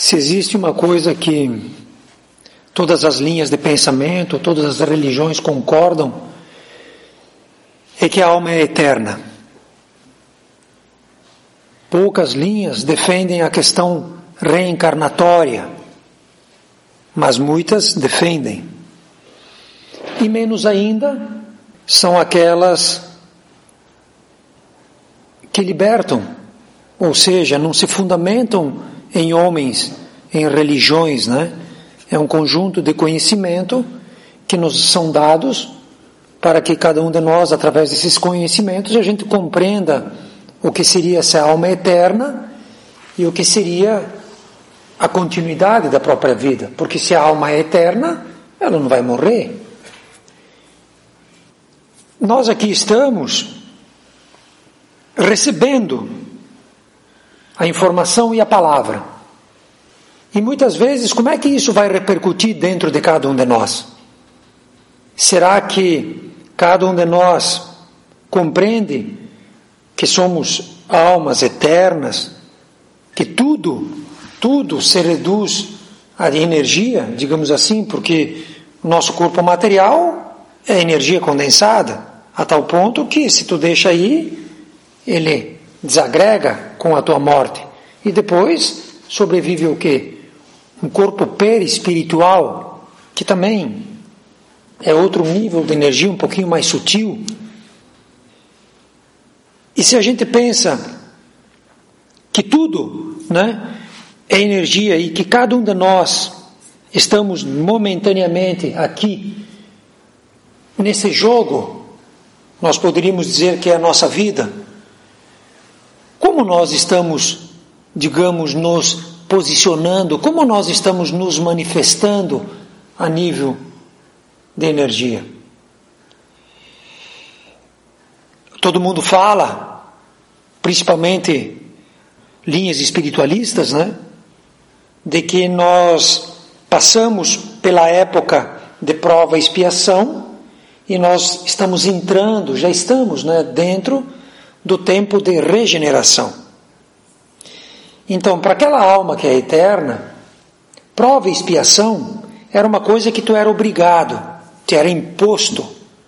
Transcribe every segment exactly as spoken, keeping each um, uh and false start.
Se existe uma coisa que todas as linhas de pensamento, todas as religiões concordam, é que a alma é eterna. Poucas linhas defendem a questão reencarnatória, mas muitas defendem. E menos ainda são aquelas que libertam, ou seja, não se fundamentam em homens, em religiões, né? É um conjunto de conhecimento que nos são dados para que cada um de nós, através desses conhecimentos, a gente compreenda o que seria essa alma eterna e o que seria a continuidade da própria vida. Porque se a alma é eterna, ela não vai morrer. Nós aqui estamos recebendo a informação e a palavra. E muitas vezes, como é que isso vai repercutir dentro de cada um de nós? Será que cada um de nós compreende que somos almas eternas, que tudo, tudo se reduz à energia, digamos assim, porque o nosso corpo material é energia condensada, a tal ponto que se tu deixa aí, ele desagrega com a tua morte. E depois sobrevive o quê? Um corpo perispiritual, que também é outro nível de energia, um pouquinho mais sutil. E se a gente pensa que tudo, né, é energia e que cada um de nós estamos momentaneamente aqui, nesse jogo, nós poderíamos dizer que é a nossa vida, como nós estamos, digamos, nos posicionando, como nós estamos nos manifestando a nível de energia? Todo mundo fala, principalmente linhas espiritualistas, né, de que nós passamos pela época de prova e expiação e nós estamos entrando, já estamos, né, dentro do tempo de regeneração. Então, para aquela alma que é eterna, prova e expiação era uma coisa que tu era obrigado, te era imposto.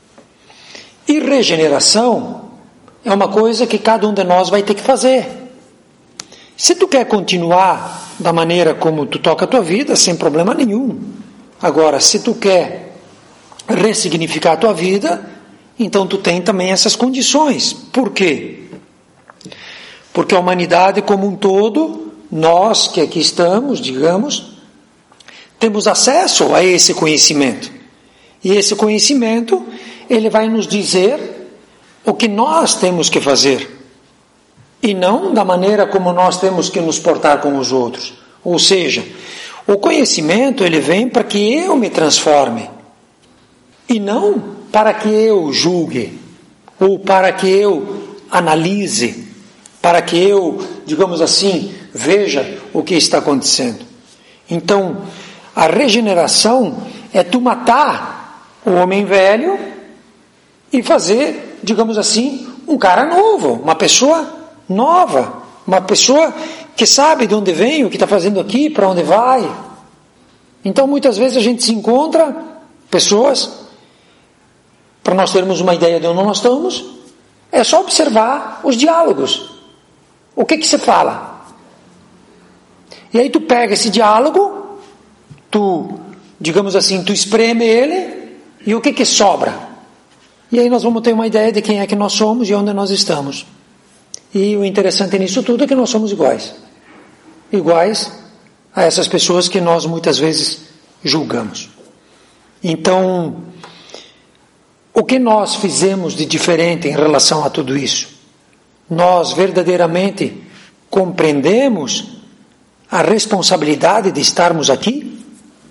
E regeneração é uma coisa que cada um de nós vai ter que fazer. Se tu quer continuar da maneira como tu toca a tua vida, sem problema nenhum. Agora, se tu quer ressignificar a tua vida, então tu tem também essas condições. Por quê? Porque a humanidade como um todo, nós que aqui estamos, digamos, temos acesso a esse conhecimento. E esse conhecimento, ele vai nos dizer o que nós temos que fazer. E não da maneira como nós temos que nos portar com os outros. Ou seja, o conhecimento, ele vem para que eu me transforme. E não para que eu julgue, ou para que eu analise, para que eu, digamos assim, veja o que está acontecendo. Então, a regeneração é tu matar o homem velho e fazer, digamos assim, um cara novo, uma pessoa nova, uma pessoa que sabe de onde vem, o que está fazendo aqui, para onde vai. Então, muitas vezes a gente se encontra pessoas, para nós termos uma ideia de onde nós estamos, é só observar os diálogos. O que que se fala? E aí tu pega esse diálogo, tu, digamos assim, tu espreme ele, e o que que sobra? E aí nós vamos ter uma ideia de quem é que nós somos e onde nós estamos. E o interessante nisso tudo é que nós somos iguais. Iguais a essas pessoas que nós muitas vezes julgamos. Então, o que nós fizemos de diferente em relação a tudo isso? Nós verdadeiramente compreendemos a responsabilidade de estarmos aqui?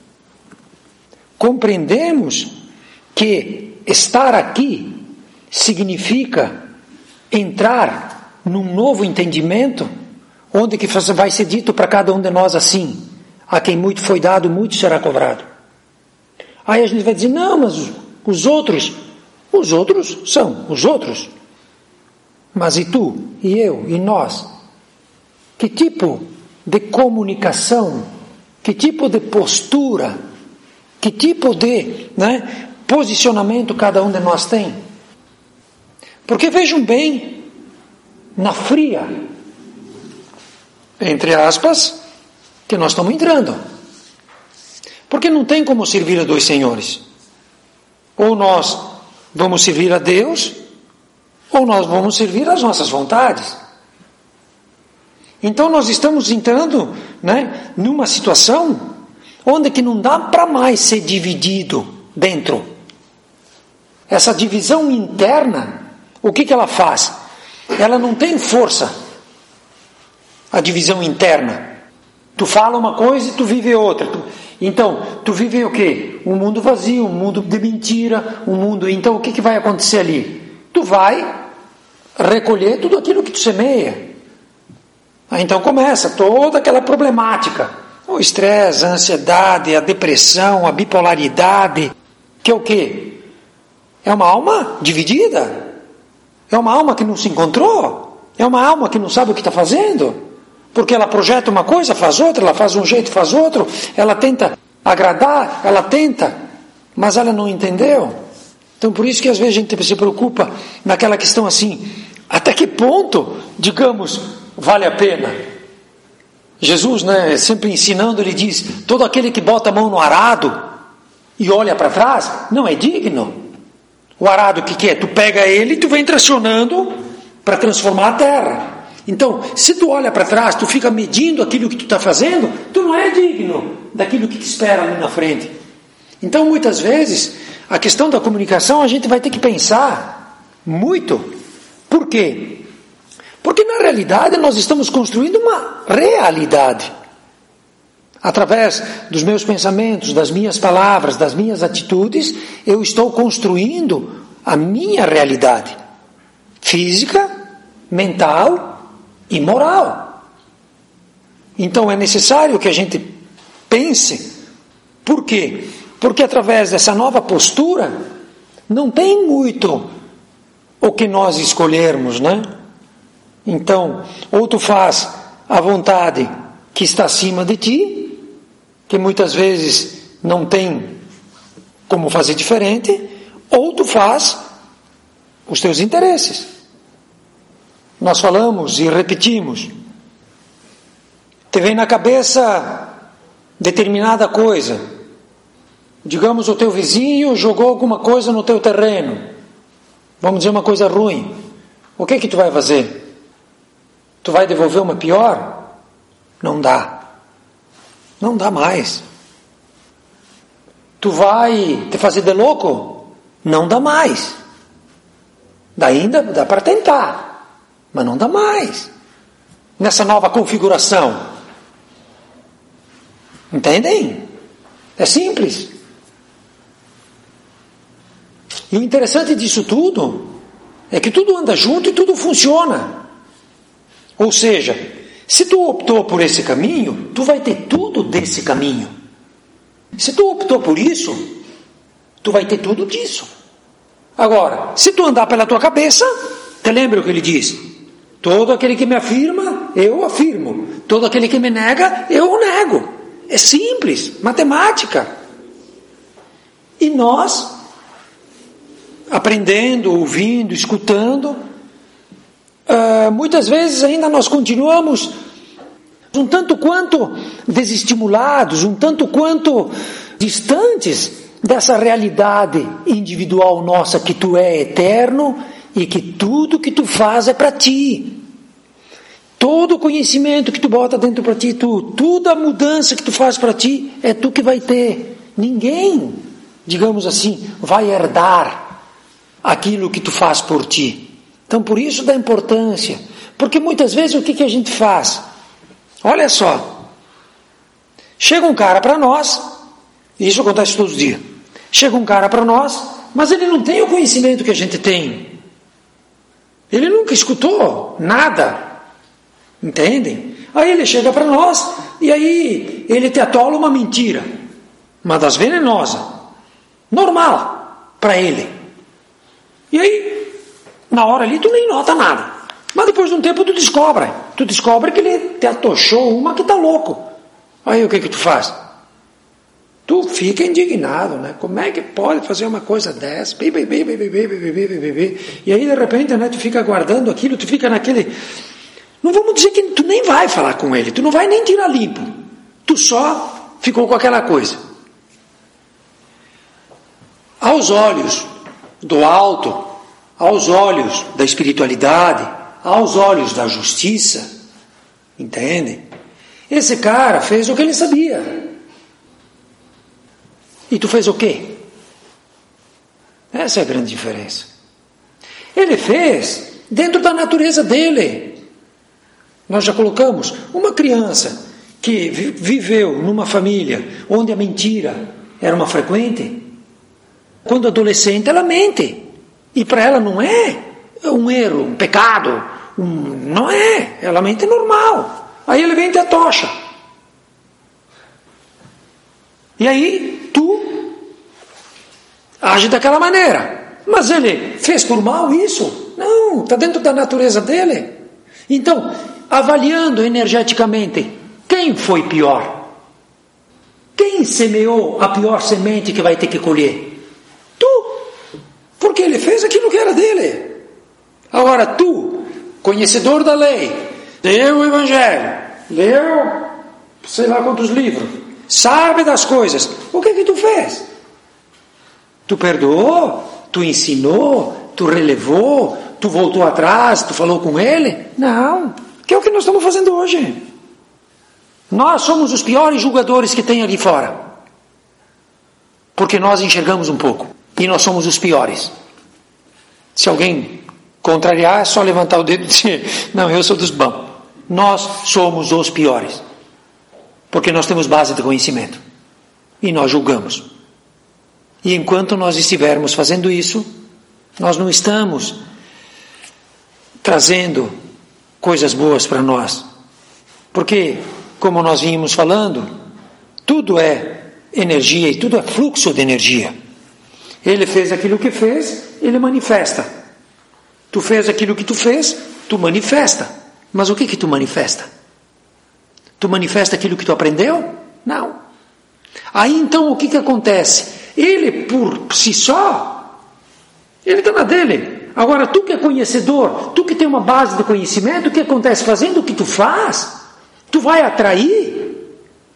Compreendemos que estar aqui significa entrar num novo entendimento, onde que vai ser dito para cada um de nós assim: a quem muito foi dado, muito será cobrado. Aí a gente vai dizer: não, mas os outros, os outros são os outros. Mas e tu, e eu, e nós? Que tipo de comunicação Que tipo de postura, que tipo de, né, posicionamento cada um de nós tem? Porque vejam bem, na fria, entre aspas, que nós estamos entrando. Porque não tem como servir a dois senhores. Ou nós vamos servir a Deus, ou nós vamos servir às nossas vontades. Então nós estamos entrando, né, numa situação onde que não dá para mais ser dividido dentro. Essa divisão interna, o que que ela faz? Ela não tem força. A divisão interna. Tu fala uma coisa e tu vive outra. Tu, então, tu vive o quê? Um mundo vazio, um mundo de mentira, um mundo... Então, o que que vai acontecer ali? Tu vai recolher tudo aquilo que tu semeia. Aí, então começa toda aquela problemática. O estresse, a ansiedade, a depressão, a bipolaridade. Que é o quê? É uma alma dividida. É uma alma que não se encontrou. É uma alma que não sabe o que está fazendo. Porque ela projeta uma coisa, faz outra, ela faz um jeito, faz outro, ela tenta agradar, ela tenta, mas ela não entendeu. Então por isso que às vezes a gente se preocupa naquela questão assim, até que ponto, digamos, vale a pena? Jesus, né, sempre ensinando, ele diz, todo aquele que bota a mão no arado e olha para trás, não é digno. O arado, o que que é? Tu pega ele e tu vem tracionando para transformar a terra. Então, se tu olha para trás, tu fica medindo aquilo que tu está fazendo, tu não é digno daquilo que te espera ali na frente. Então, muitas vezes, a questão da comunicação, a gente vai ter que pensar muito. Por quê? Porque, na realidade, nós estamos construindo uma realidade. Através dos meus pensamentos, das minhas palavras, das minhas atitudes, eu estou construindo a minha realidade. Física, mental e moral. Então é necessário que a gente pense. Por quê? Porque através dessa nova postura não tem muito o que nós escolhermos, né? Então, ou tu faz a vontade que está acima de ti, que muitas vezes não tem como fazer diferente, ou tu faz os teus interesses. Nós falamos e repetimos. Te vem na cabeça determinada coisa. Digamos, o teu vizinho jogou alguma coisa no teu terreno. Vamos dizer uma coisa ruim. O que é que tu vai fazer? Tu vai devolver uma pior? Não dá. Não dá mais. Tu vai te fazer de louco? Não dá mais. Daí ainda dá para tentar. Mas não dá mais. Nessa nova configuração. Entendem? É simples. E o interessante disso tudo é que tudo anda junto e tudo funciona. Ou seja, se tu optou por esse caminho, tu vai ter tudo desse caminho. Se tu optou por isso, tu vai ter tudo disso. Agora, se tu andar pela tua cabeça, te lembra o que ele diz? Todo aquele que me afirma, eu afirmo. Todo aquele que me nega, eu nego. É simples, matemática. E nós, aprendendo, ouvindo, escutando, uh, muitas vezes ainda nós continuamos um tanto quanto desestimulados, um tanto quanto distantes dessa realidade individual nossa, que tu é eterno e que tudo que tu faz é para ti. Todo o conhecimento que tu bota dentro para ti, tu, toda a mudança que tu faz para ti, é tu que vai ter. Ninguém, digamos assim, vai herdar aquilo que tu faz por ti. Então, por isso da importância. Porque muitas vezes o que, que a gente faz? Olha só. Chega um cara para nós, e isso acontece todos os dias. Chega um cara para nós, mas ele não tem o conhecimento que a gente tem. Ele nunca escutou nada. Entendem? Aí ele chega para nós e aí ele te atola uma mentira, uma das venenosas, normal para ele. E aí, na hora ali tu nem nota nada, mas depois de um tempo tu descobre, tu descobre que ele te atochou uma que tá louco. Aí o que que tu faz? Tu fica indignado, né? Como é que pode fazer uma coisa dessa? Bi, bi, bi, bi, bi, bi, bi, bi, bi, bi. E aí de repente, né, tu fica guardando aquilo, tu fica naquele... Não vamos dizer que tu nem vai falar com ele, tu não vai nem tirar limpo. Tu só ficou com aquela coisa. Aos olhos do alto, aos olhos da espiritualidade, aos olhos da justiça, entende? Esse cara fez o que ele sabia. E tu fez o quê? Essa é a grande diferença. Ele fez dentro da natureza dele. Nós já colocamos uma criança que viveu numa família onde a mentira era uma frequente. Quando adolescente ela mente. E para ela não é um erro, um pecado. Um, não é. Ela mente normal. Aí ele vem e te atocha. E aí tu age daquela maneira. Mas ele fez por mal isso? Não, está dentro da natureza dele. Então, avaliando energeticamente, quem foi pior? Quem semeou a pior semente que vai ter que colher? Tu. Porque ele fez aquilo que era dele. Agora tu, conhecedor da lei, leu o Evangelho, leu sei lá quantos livros, sabe das coisas, o que que tu fez? Tu perdoou? Tu ensinou? Tu relevou? Tu voltou atrás? Tu falou com ele? Não, que é o que nós estamos fazendo hoje. Nós somos os piores julgadores que tem ali fora, porque nós enxergamos um pouco, e nós somos os piores. Se alguém contrariar, é só levantar o dedo e dizer, não, eu sou dos bons. Nós somos os piores, porque nós temos base de conhecimento, e nós julgamos. E enquanto nós estivermos fazendo isso, nós não estamos trazendo coisas boas para nós. Porque, como nós vínhamos falando, tudo é energia e tudo é fluxo de energia. Ele fez aquilo que fez, ele manifesta. Tu fez aquilo que tu fez, tu manifesta. Mas o que que tu manifesta? Tu manifesta aquilo que tu aprendeu? Não. Aí então o que que acontece? Ele por si só, ele está na dele. Agora tu que é conhecedor, tu que tem uma base de conhecimento, o que acontece? Fazendo o que tu faz, tu vai atrair,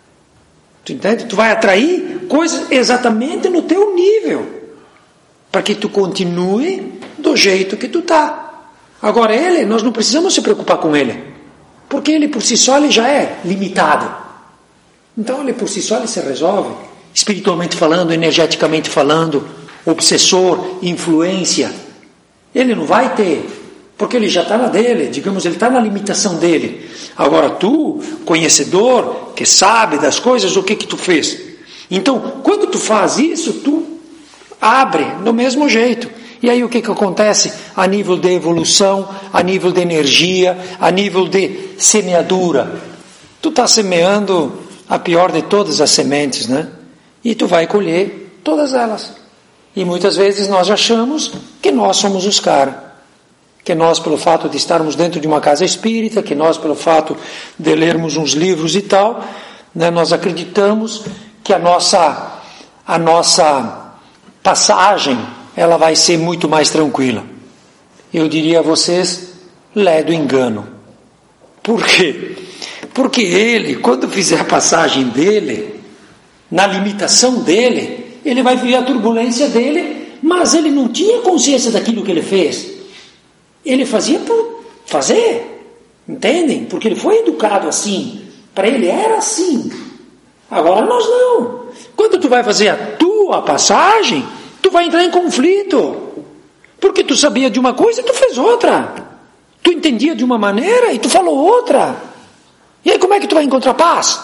tu entende? Tu vai atrair coisas exatamente no teu nível, para que tu continue do jeito que tu está. Agora ele, nós não precisamos se preocupar com ele, porque ele por si só ele já é limitado. Então ele por si só ele se resolve. Espiritualmente falando, energeticamente falando, obsessor, influência, ele não vai ter, porque ele já está na dele, digamos, ele está na limitação dele. Agora tu, conhecedor, que sabe das coisas, o que que tu fez? Então, quando tu faz isso, tu abre do mesmo jeito. E aí o que que acontece? A nível de evolução, a nível de energia, a nível de semeadura. Tu está semeando a pior de todas as sementes, né? E tu vai colher todas elas. E muitas vezes nós achamos que nós somos os caras. Que nós, pelo fato de estarmos dentro de uma casa espírita, que nós, pelo fato de lermos uns livros e tal, né, nós acreditamos que a nossa, a nossa passagem ela vai ser muito mais tranquila. Eu diria a vocês, lé do engano. Por quê? Porque ele, quando fizer a passagem dele, na limitação dele, ele vai viver a turbulência dele, mas ele não tinha consciência daquilo que ele fez. Ele fazia por fazer, entendem? Porque ele foi educado assim, para ele era assim. Agora nós não. Quando tu vai fazer a tua passagem, tu vai entrar em conflito, porque tu sabia de uma coisa e tu fez outra. Tu entendia de uma maneira e tu falou outra. E aí como é que tu vai encontrar paz?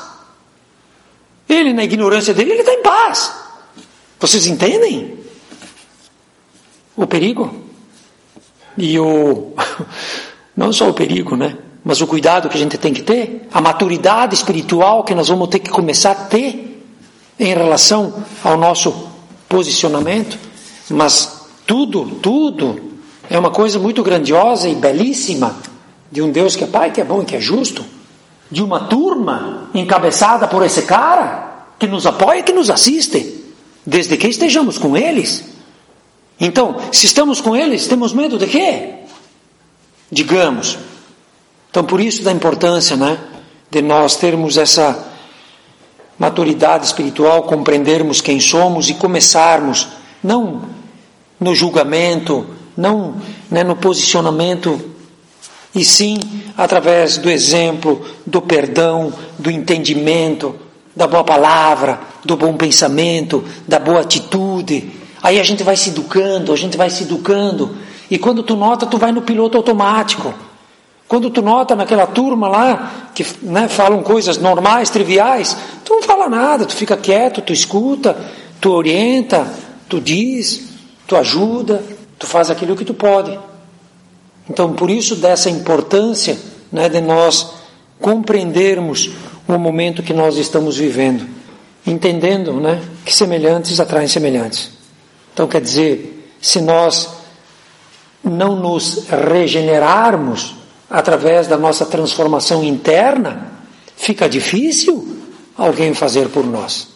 Ele, na ignorância dele, ele está em paz. Vocês entendem o perigo? E o... não só o perigo, né? Mas o cuidado que a gente tem que ter, a maturidade espiritual que nós vamos ter que começar a ter em relação ao nosso posicionamento. Mas tudo, tudo é uma coisa muito grandiosa e belíssima de um Deus que é Pai, que é bom e que é justo. de uma turma encabeçada por esse cara que nos apoia, que nos assiste, desde que estejamos com eles. Então, se estamos com eles, temos medo de quê? Digamos. Então, por isso da importância, né, de nós termos essa maturidade espiritual, compreendermos quem somos e começarmos, não no julgamento, não, né, no posicionamento, e sim através do exemplo, do perdão, do entendimento, da boa palavra, do bom pensamento, da boa atitude. Aí a gente vai se educando, a gente vai se educando, e quando tu nota, tu vai no piloto automático. Quando tu nota naquela turma lá, que, né, falam coisas normais, triviais, tu não fala nada, tu fica quieto, tu escuta, tu orienta, tu diz, tu ajuda, tu faz aquilo que tu pode. Então, por isso dessa importância, né, de nós compreendermos o momento que nós estamos vivendo, entendendo, né, que semelhantes atraem semelhantes. Então, quer dizer, se nós não nos regenerarmos através da nossa transformação interna, fica difícil alguém fazer por nós.